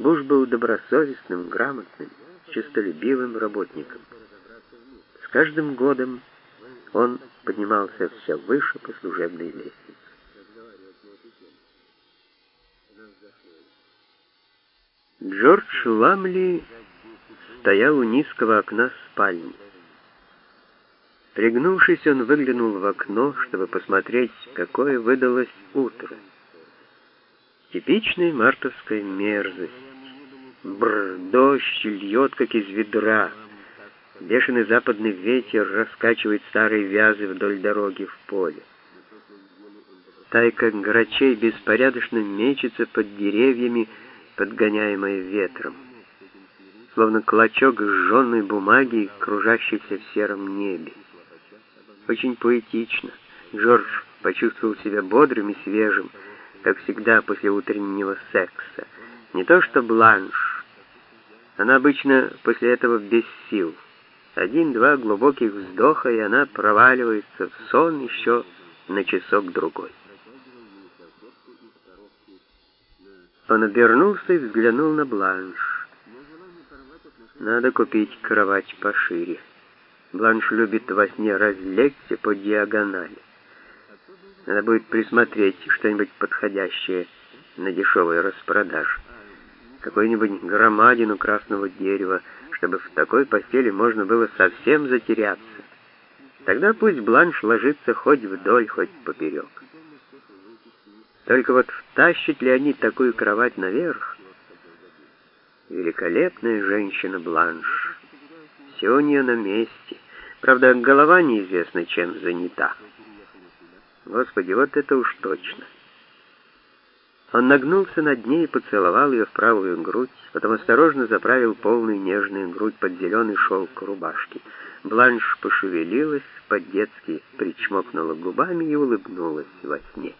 Муж был добросовестным, грамотным, честолюбивым работником. С каждым годом он поднимался все выше по служебной лестнице. Джордж Ламли стоял у низкого окна спальни. Пригнувшись, он выглянул в окно, чтобы посмотреть, какое выдалось утро. Типичная мартовская мерзость. Дождь льет, как из ведра. Бешеный западный ветер раскачивает старые вязы вдоль дороги в поле. Стайка грачей беспорядочно мечется под деревьями, подгоняемая ветром. Словно клочок сжженной бумаги, кружащийся в сером небе. Очень поэтично. Джордж почувствовал себя бодрым и свежим, как всегда после утреннего секса. Не то что Бланш. Она обычно после этого без сил. 1-2 глубоких вздоха, и она проваливается в сон еще на часок-другой. Он обернулся и взглянул на Бланш. Надо купить кровать пошире. Бланш любит во сне разлечься по диагонали. Надо будет присмотреть что-нибудь подходящее на дешевой распродаже. Какую-нибудь громадину красного дерева, чтобы в такой постели можно было совсем затеряться. Тогда пусть Бланш ложится хоть вдоль, хоть поперек. Только вот втащат ли они такую кровать наверх? Великолепная женщина Бланш. Все у нее на месте. Правда, голова неизвестно чем занята. Господи, вот это уж точно. Он нагнулся над ней и поцеловал ее в правую грудь, потом осторожно заправил полную нежную грудь под зеленый шелк рубашки. Бланш пошевелилась, по-детски причмокнула губами и улыбнулась во сне.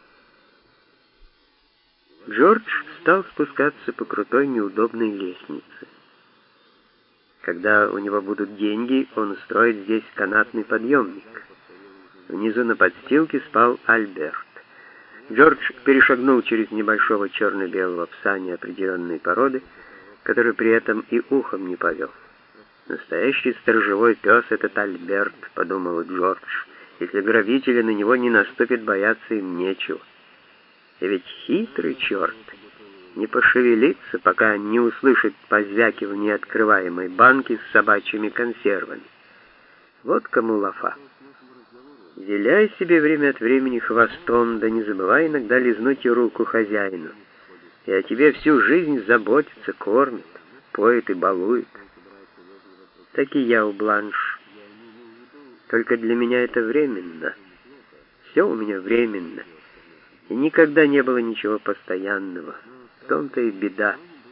Джордж стал спускаться по крутой неудобной лестнице. Когда у него будут деньги, он устроит здесь канатный подъемник. Внизу на подстилке спал Альберт. Джордж перешагнул через небольшого черно-белого пса неопределенной породы, который при этом и ухом не повел. «Настоящий сторожевой пес этот Альберт», — подумал Джордж. «Если грабители на него не наступят, бояться им нечего. И ведь хитрый черт не пошевелится, пока не услышит позвякивание открываемой банки с собачьими консервами. Вот кому лафа. Виляй себе время от времени хвостом, да не забывай иногда лизнуть и руку хозяину. И о тебе всю жизнь заботится, кормит, поет и балует. Так и я у Бланш. Только для меня это временно. Все у меня временно. И никогда не было ничего постоянного. В том-то и беда».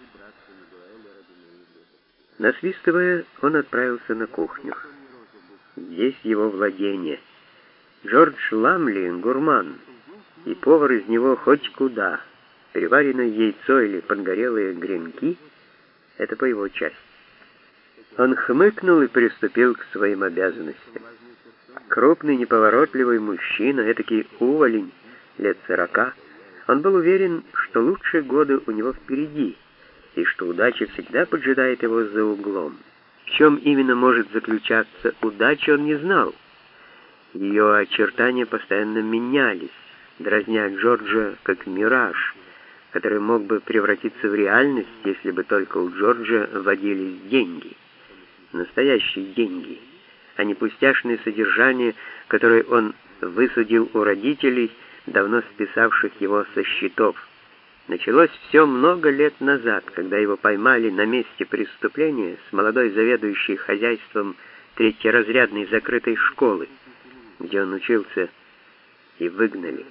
Насвистывая, он отправился на кухню. Здесь его владение. Джордж Ламли — гурман, и повар из него хоть куда. Переваренное яйцо или подгорелые гренки — это по его части. Он хмыкнул и приступил к своим обязанностям. Крупный, неповоротливый мужчина, этакий уволень, лет 40, он был уверен, что лучшие годы у него впереди, и что удача всегда поджидает его за углом. В чем именно может заключаться удача, он не знал. Ее очертания постоянно менялись, дразня Джорджа как мираж, который мог бы превратиться в реальность, если бы только у Джорджа водились деньги. Настоящие деньги, а не пустяшное содержание, которое он высудил у родителей, давно списавших его со счетов. Началось все много лет назад, когда его поймали на месте преступления с молодой заведующей хозяйством третьеразрядной закрытой школы, где он учился, и выгнали.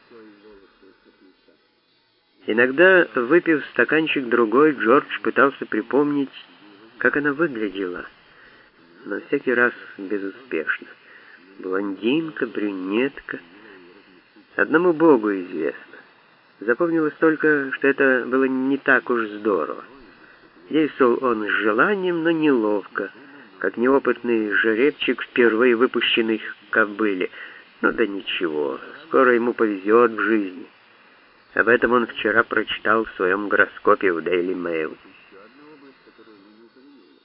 Иногда, выпив стаканчик другой, Джордж пытался припомнить, как она выглядела, но всякий раз безуспешно. Блондинка, брюнетка. Одному Богу известно. Запомнилось только, что это было не так уж здорово. Действовал он с желанием, но неловко, как неопытный жеребчик, впервые выпущенный к кобыле. Ну да ничего, скоро ему повезет в жизни. Об этом он вчера прочитал в своем гороскопе в Daily Mail.